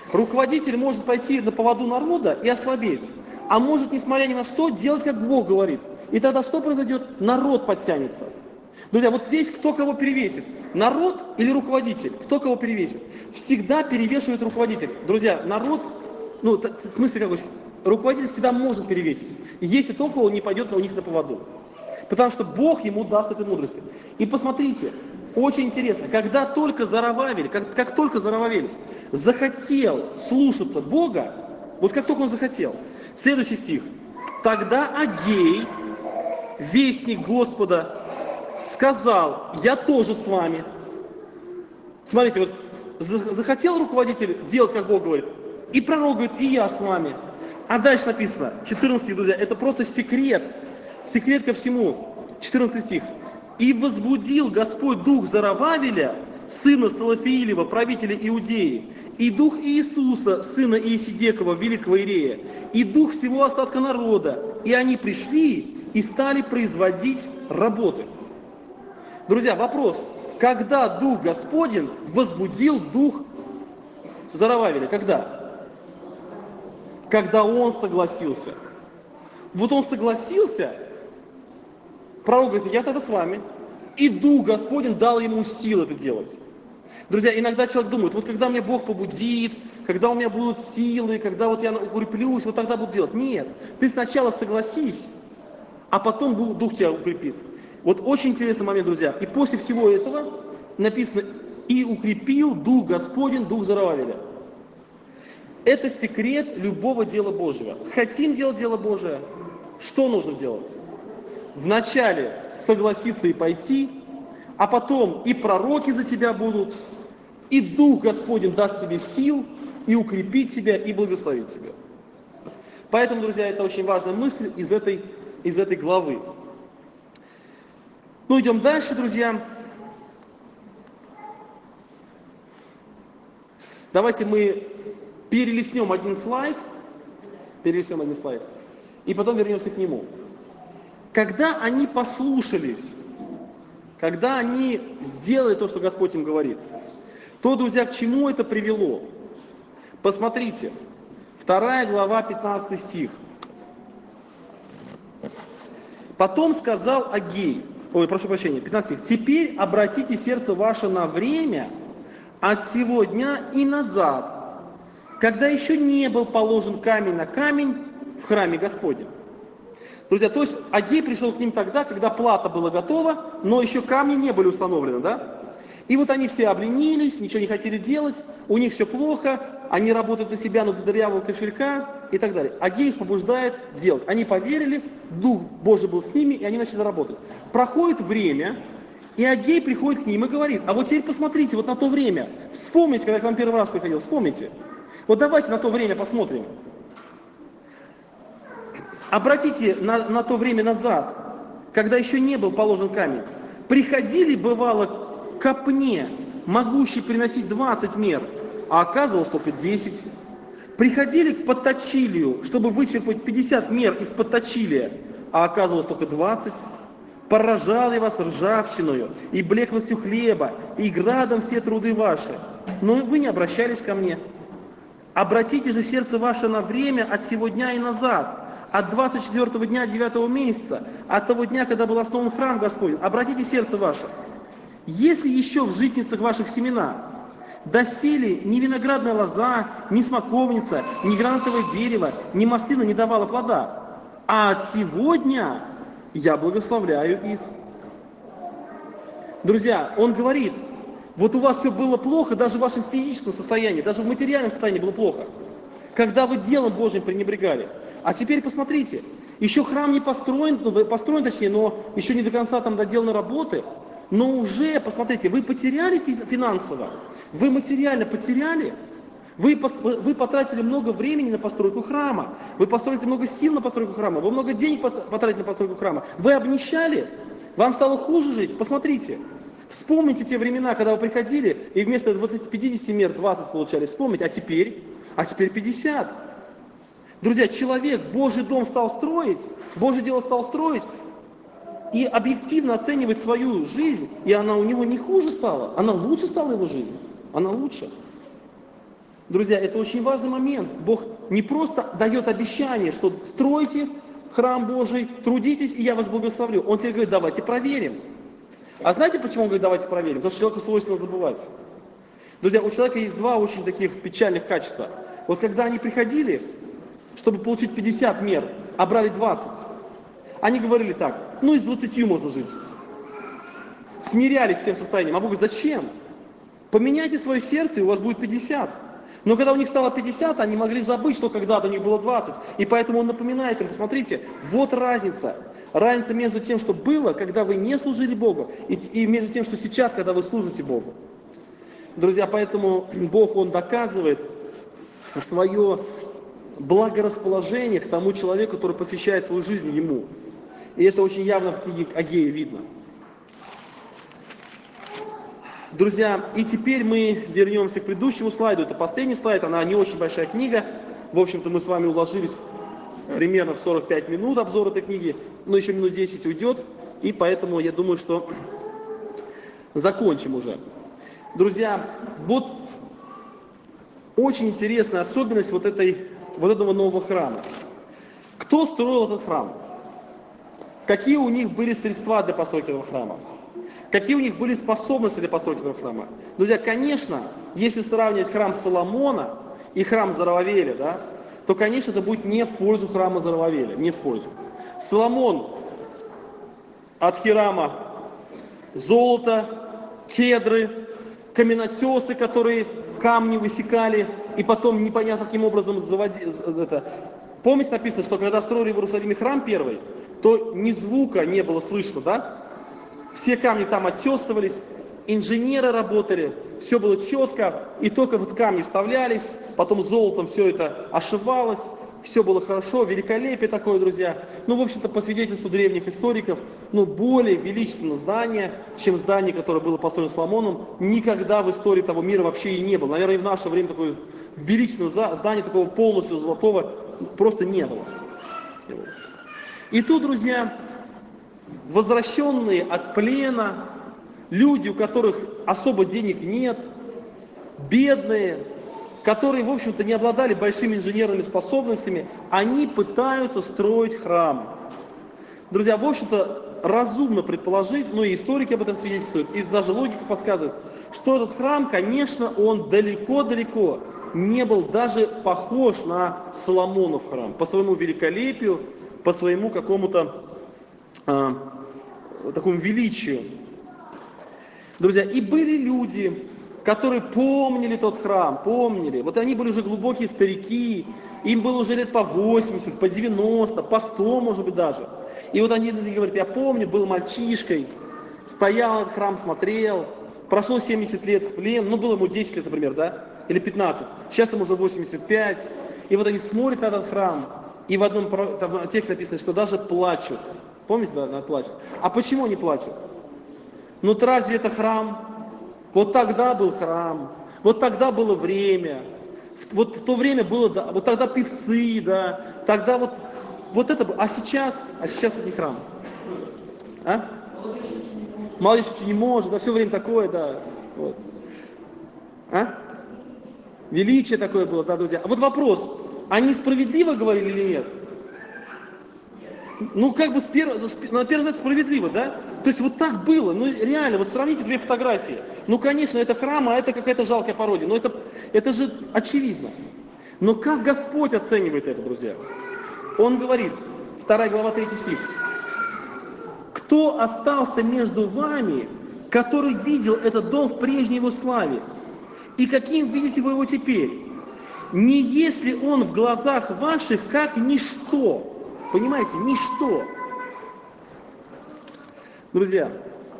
[SPEAKER 1] Руководитель может пойти на поводу народа и ослабеть, а может, несмотря ни на что, делать, как Бог говорит. И тогда что произойдет? Народ подтянется. Друзья, вот здесь кто кого перевесит? Народ или руководитель? Кто кого перевесит? Всегда перевешивает руководитель. Друзья, народ, ну, в смысле какой? Руководитель всегда может перевесить, если только он не пойдет у них на поводу. Потому что Бог ему даст этой мудрости. И посмотрите, очень интересно, когда только Зоровавель, как только Зоровавель захотел слушаться Бога, вот как только он захотел, следующий стих, тогда Агей, вестник Господа, сказал, я тоже с вами. Смотрите, вот захотел руководитель делать, как Бог говорит, и пророк говорит, и я с вами. А дальше написано, 14 друзья, это просто секрет ко всему. 14 стих. И возбудил Господь дух Зоровавеля, сына Салафиилева, правителя Иудеи, и дух Иисуса, сына Иесидекова, великого иерея, и дух всего остатка народа. И они пришли и стали производить работы. Друзья, вопрос. Когда Дух Господень возбудил дух Зоровавеля? Когда? Когда он согласился. Вот он согласился, пророк говорит, я тогда с вами. И Дух Господень дал ему силы это делать. Друзья, иногда человек думает, вот когда мне Бог побудит, когда у меня будут силы, когда вот я укреплюсь, вот тогда буду делать. Нет, ты сначала согласись, а потом Дух тебя укрепит. Вот очень интересный момент, друзья. И после всего этого написано, и укрепил Дух Господень, Дух Зоровавеля. Это секрет любого дела Божьего. Хотим делать дело Божие, что нужно делать? Вначале согласиться и пойти, а потом и пророки за тебя будут, и Дух Господень даст тебе сил, и укрепит тебя, и благословит тебя. Поэтому, друзья, это очень важная мысль из этой главы. Ну, идем дальше, друзья. Давайте мы перелистнем один слайд, и потом вернемся к нему. Когда они послушались, когда они сделали то, что Господь им говорит, то, друзья, к чему это привело? Посмотрите, 2 глава, 15 стих. Потом сказал Агей, 15 стих, «Теперь обратите сердце ваше на время от сего дня и назад, когда еще не был положен камень на камень в храме Господнем». Друзья, то есть Агей пришел к ним тогда, когда плата была готова, но еще камни не были установлены, да? И вот они все обленились, ничего не хотели делать, у них все плохо, они работают на себя, на дырявого кошелька и так далее. Агей их побуждает делать. Они поверили, Дух Божий был с ними, и они начали работать. Проходит время, и Агей приходит к ним и говорит, а вот теперь посмотрите, вот на то время, вспомните, когда я к вам первый раз приходил, вспомните. Вот давайте на то время посмотрим. Обратите на то время назад, когда еще не был положен камень. Приходили, бывало, к копне, могущей приносить 20 мер, а оказывалось только 10. Приходили к подточилию, чтобы вычерпать 50 мер из подточилия, а оказывалось только 20. Поражал я вас ржавчиною и блеклостью хлеба, и градом все труды ваши. Но вы не обращались ко мне. Обратите же сердце ваше на время от сего дня и назад, от 24 дня 9 месяца, от того дня, когда был основан храм Господень. Обратите сердце ваше. Если еще в житницах ваших семена доселе ни виноградная лоза, ни смоковница, ни гранатовое дерево, ни маслина не давала плода, а от сегодня я благословляю их. Друзья, он говорит, вот у вас все было плохо, даже в вашем физическом состоянии, даже в материальном состоянии было плохо, когда вы делом Божьим пренебрегали. А теперь посмотрите, еще храм не построен, точнее, но еще не до конца там доделаны работы, но уже, посмотрите, вы потеряли финансово, вы материально потеряли, вы потратили много времени на постройку храма, вы потратили много сил на постройку храма, вы много денег потратили на постройку храма, вы обнищали, вам стало хуже жить, посмотрите. Вспомните те времена, когда вы приходили, и вместо 50 мер 20 получали, вспомните, а теперь 50. Друзья, человек Божий дом стал строить, Божье дело стал строить, и объективно оценивает свою жизнь, и она у него не хуже стала, она лучше стала его жизнь, она лучше. Друзья, это очень важный момент. Бог не просто дает обещание, что стройте храм Божий, трудитесь, и я вас благословлю. Он тебе говорит, давайте проверим. А знаете, почему он говорит, давайте проверим? Потому что человеку свойственно забывать. Друзья, у человека есть два очень таких печальных качества. Вот когда они приходили, чтобы получить 50 мер, а брали 20, они говорили так, ну и с 20 можно жить. Смирялись с тем состоянием. А Бог говорит, зачем? Поменяйте свое сердце, и у вас будет 50. Но когда у них стало 50, они могли забыть, что когда-то у них было 20. И поэтому он напоминает им, посмотрите, вот разница. Разница между тем, что было, когда вы не служили Богу, и между тем, что сейчас, когда вы служите Богу. Друзья, поэтому Бог, Он доказывает свое благорасположение к тому человеку, который посвящает свою жизнь Ему. И это очень явно в книге Агея видно. Друзья, и теперь мы вернемся к предыдущему слайду. Это последний слайд, она не очень большая книга. В общем-то, мы с вами уложились примерно в 45 минут обзор этой книги. Но еще минут 10 уйдет. И поэтому я думаю, что закончим уже. Друзья, вот очень интересная особенность вот этого нового храма. Кто строил этот храм? Какие у них были средства для постройки этого храма? Какие у них были способности для постройки этого храма? Друзья, конечно, если сравнивать храм Соломона и храм Зоровавеля, да, то, конечно, это будет не в пользу храма Зоровавеля, не в пользу. Соломон от Хирама золото, кедры, каменотесы, которые камни высекали и потом непонятно каким образом заводили. Помните, написано, что когда строили в Иерусалиме храм первый, то ни звука не было слышно, да? Все камни там оттесывались, инженеры работали, все было четко, и только вот камни вставлялись, потом золотом все это ошивалось, все было хорошо, великолепие такое, друзья. Ну, в общем-то, по свидетельству древних историков, более величественное здание, чем здание, которое было построено Соломоном, никогда в истории того мира вообще и не было. Наверное, и в наше время такое величественное здание, такого полностью золотого, просто не было. И тут, друзья, возвращенные от плена, люди, у которых особо денег нет, бедные, которые, в общем-то, не обладали большими инженерными способностями, они пытаются строить храм. Друзья, в общем-то, разумно предположить, и историки об этом свидетельствуют, и даже логика подсказывает, что этот храм, конечно, он далеко-далеко не был даже похож на Соломонов храм, по своему великолепию, по своему какому-то такому величию. Друзья, и были люди, которые помнили тот храм, помнили. Вот они были уже глубокие старики, им было уже лет по 80, по 90, по 100, может быть, даже. И вот они говорят, я помню, был мальчишкой, стоял на этот храм, смотрел, прошло 70 лет в плен, было ему 10 лет, например, да, или 15, сейчас ему уже 85. И вот они смотрят на этот храм, и в одном тексте написано, что даже плачут. Помните, да, плачут? А почему они плачут? Разве это храм? Вот тогда был храм, вот тогда было время, вот в то время было, да, вот тогда певцы, да, тогда вот это было, а сейчас это не храм. А? Молодежь не может, да, все время такое, да. Вот. А? Величие такое было, да, друзья. А вот вопрос, они справедливо говорили или нет? На первый взгляд справедливо, да? То есть вот так было, реально, вот сравните две фотографии. Конечно, это храм, а это какая-то жалкая пародия, это же очевидно. Но как Господь оценивает это, друзья? Он говорит, 2 глава 3 стих. Кто остался между вами, который видел этот дом в прежней его славе? И каким видите вы его теперь? Не есть ли он в глазах ваших как ничто? Понимаете, ничто. Друзья,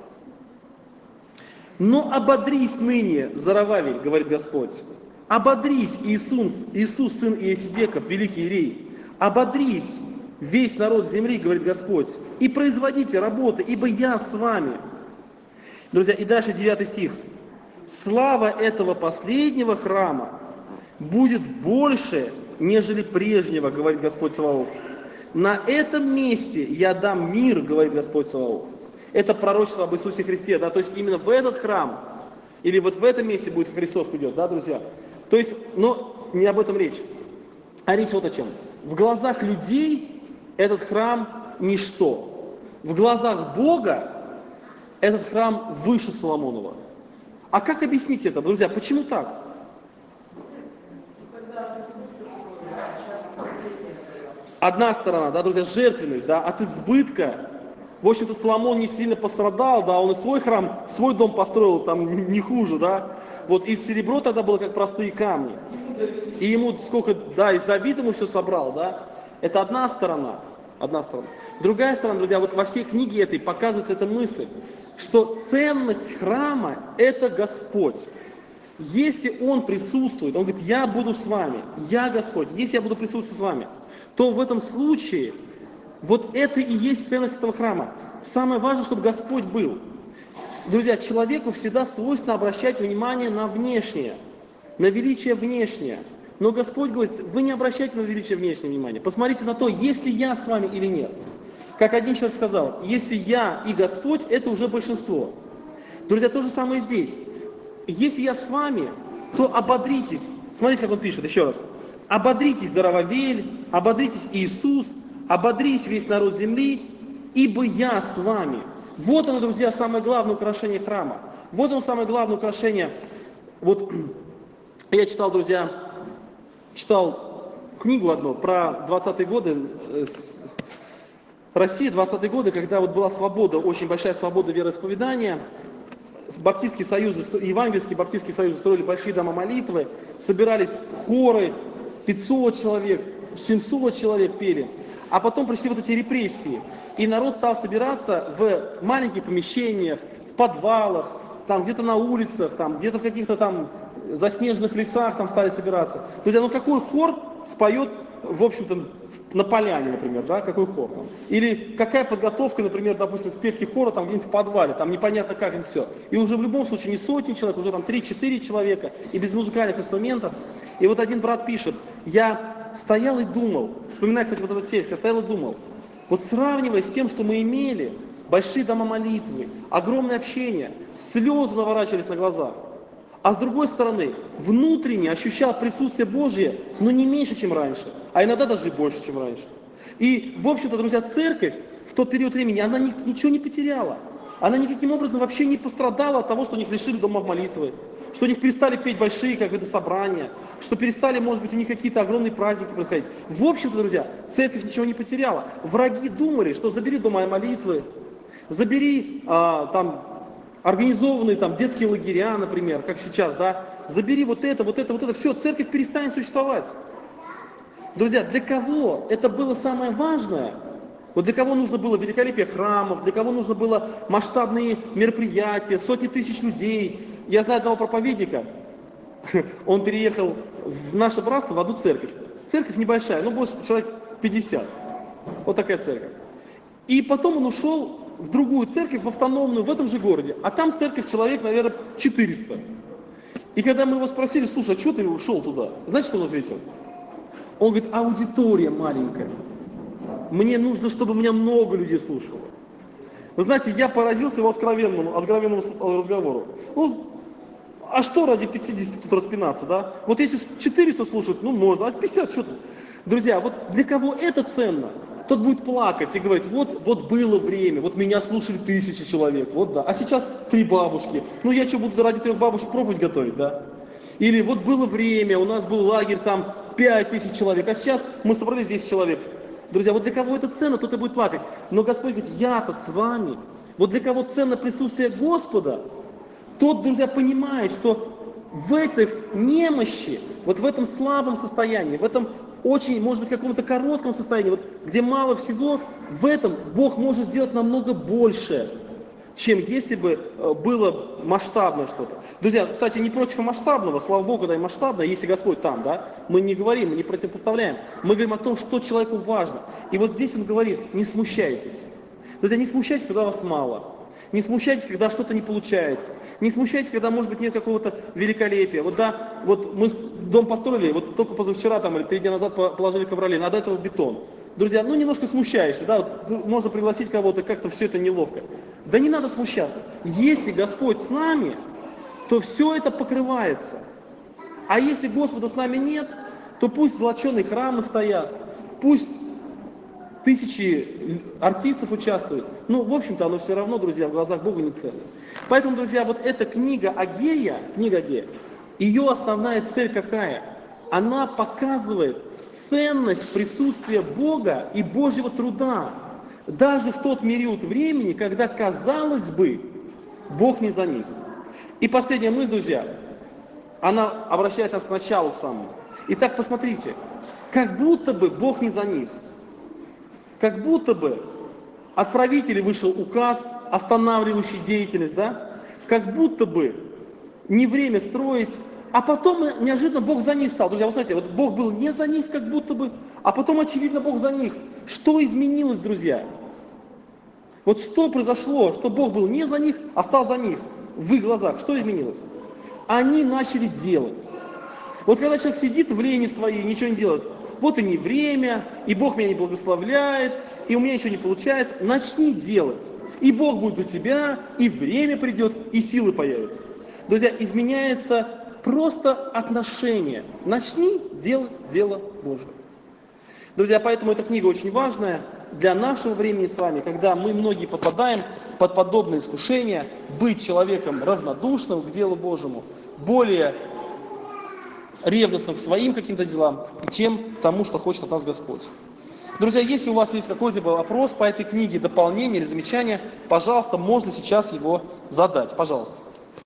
[SPEAKER 1] но ободрись ныне, Зоровавель, говорит Господь. Ободрись, Иисус, сын Иосидеков, великий иерей. Ободрись, весь народ земли, говорит Господь. И производите работы, ибо я с вами. Друзья, и дальше 9 стих. Слава этого последнего храма будет больше, нежели прежнего, говорит Господь Саваоф. На этом месте я дам мир, говорит Господь Саваоф. Это пророчество об Иисусе Христе, да, то есть именно в этот храм, или вот в этом месте будет Христос придет, да, друзья. То есть, но не об этом речь. А речь вот о чем. В глазах людей этот храм ничто. В глазах Бога этот храм выше Соломонова. А как объяснить это, друзья? Почему так? Одна сторона, да, друзья, жертвенность, да, от избытка. В общем-то, Соломон не сильно пострадал, да, он и свой храм, свой дом построил, там, не хуже, да. Вот, и серебро тогда было как простые камни. И ему сколько, да, из Давида ему все собрал, да. Это одна сторона, одна сторона. Другая сторона, друзья, вот во всей книге этой показывается эта мысль, что ценность храма – это Господь. Если Он присутствует, Он говорит, я буду с вами, я Господь, если я буду присутствовать с вами, то в этом случае вот это и есть ценность этого храма. Самое важное, чтобы Господь был. Друзья, человеку всегда свойственно обращать внимание на внешнее, на величие внешнее. Но Господь говорит, вы не обращайте на величие внешнее внимание. Посмотрите на то, есть ли я с вами или нет. Как один человек сказал, если я и Господь, это уже большинство. Друзья, то же самое здесь. Если я с вами, то ободритесь. Смотрите, как он пишет, еще раз. Ободритесь, Зарававель, ободритесь, Иисус, ободрись весь народ земли, ибо я с вами. Вот оно, друзья, самое главное украшение храма. Вот оно самое главное украшение. Вот я читал, друзья, книгу одну про 20-е годы, Россия, 20-е годы, когда вот была свобода, очень большая свобода вероисповедания. Баптистские союзы, евангельские баптистские союзы строили большие дома молитвы, собирались хоры, 500 человек, 700 человек пели. А потом пришли вот эти репрессии. И народ стал собираться в маленьких помещениях, в подвалах, там где-то на улицах, там где-то в каких-то там заснеженных лесах там стали собираться. Друзья, ну какой хор споет, в общем-то, на поляне, например, да, какой хор там? Или какая подготовка, например, допустим, спевки хора там где-нибудь в подвале, там непонятно как это все. И уже в любом случае не сотни человек, уже там 3-4 человека, и без музыкальных инструментов. И вот один брат пишет, я стоял и думал, вспоминаю, кстати, вот этот текст, я стоял и думал, вот сравнивая с тем, что мы имели, большие дома молитвы, огромное общение, слезы наворачивались на глаза. А с другой стороны, внутренне ощущал присутствие Божие, но не меньше, чем раньше, а иногда даже и больше, чем раньше. И, в общем-то, друзья, церковь в тот период времени, она ничего не потеряла. Она никаким образом вообще не пострадала от того, что у них лишили дома молитвы, что у них перестали петь большие какие-то собрания, что перестали, может быть, у них какие-то огромные праздники происходить. В общем-то, друзья, церковь ничего не потеряла. Враги думали, что забери дома молитвы, забери там организованные там детские лагеря, например, как сейчас, да, забери вот это, все, церковь перестанет существовать. Друзья, для кого это было самое важное? Вот для кого нужно было великолепие храмов, для кого нужно было масштабные мероприятия, сотни тысяч людей. Я знаю одного проповедника, он переехал в наше братство, в одну церковь. Церковь небольшая, ну, больше человек 50. Вот такая церковь. И потом он ушел в другую церковь, в автономную, в этом же городе. А там церковь человек, наверное, 400. И когда мы его спросили, слушай, а что ты ушел туда? Знаете, что он ответил? Он говорит, аудитория маленькая. Мне нужно, чтобы меня много людей слушало. Вы знаете, я поразился его откровенному разговору. Ну, а что ради 50 тут распинаться, да? Вот если 400 слушают, ну можно, а 50 что тут? Друзья, вот для кого это ценно? Тот будет плакать и говорить, вот было время, вот меня слушали 1000 человек, вот да, а сейчас 3 бабушки. Ну я что, буду ради 3 бабушек проповедь готовить, да? Или вот было время, у нас был лагерь там 5000 человек, а сейчас мы собрались 10 человек. Друзья, вот для кого это ценно, тот и будет плакать. Но Господь говорит, я-то с вами. Вот для кого ценно присутствие Господа, тот, друзья, понимает, что в этой немощи, вот в этом слабом состоянии, в этом очень, может быть, каком-то коротком состоянии, вот, где мало всего, в этом Бог может сделать намного больше, чем если бы было масштабное что-то. Друзья, кстати, не против масштабного, слава Богу, да и масштабное, если Господь там, да, мы не говорим, мы не противопоставляем, мы говорим о том, что человеку важно. И вот здесь он говорит, не смущайтесь. Друзья, не смущайтесь, когда вас мало. Не смущайтесь, когда что-то не получается. Не смущайтесь, когда, может быть, нет какого-то великолепия. Вот да, вот мы дом построили, вот только позавчера там или 3 дня назад положили ковролин, а до этого бетон. Друзья, ну немножко смущаешься, да, вот, можно пригласить кого-то, как-то все это неловко. Да не надо смущаться. Если Господь с нами, то все это покрывается. А если Господа с нами нет, то пусть золоченые храмы стоят, пусть тысячи артистов участвуют. Ну, в общем-то, оно все равно, друзья, в глазах Бога не ценно. Поэтому, друзья, вот эта книга Агея, ее основная цель какая? Она показывает ценность присутствия Бога и Божьего труда. Даже в тот период времени, когда, казалось бы, Бог не за них. И последняя мысль, друзья, она обращает нас к началу самому. Итак, посмотрите, как будто бы Бог не за них. Как будто бы от правителей вышел указ, останавливающий деятельность, да? Как будто бы не время строить, а потом неожиданно Бог за них стал. Друзья, вы смотрите, вот Бог был не за них, как будто бы, а потом, очевидно, Бог за них. Что изменилось, друзья? Вот что произошло, что Бог был не за них, а стал за них в их глазах? Что изменилось? Они начали делать. Вот когда человек сидит в лени своей, ничего не делает, вот и не время, и Бог меня не благословляет, и у меня ничего не получается, начни делать. И Бог будет за тебя, и время придет, и силы появятся. Друзья, изменяется просто отношение. Начни делать дело Божие. Друзья, поэтому эта книга очень важная для нашего времени с вами, когда мы многие попадаем под подобные искушения, быть человеком равнодушным к делу Божьему, более ревностным к своим каким-то делам, чем к тому, что хочет от нас Господь. Друзья, если у вас есть какой-либо вопрос по этой книге, дополнение или замечание, пожалуйста, можно сейчас его задать. Пожалуйста.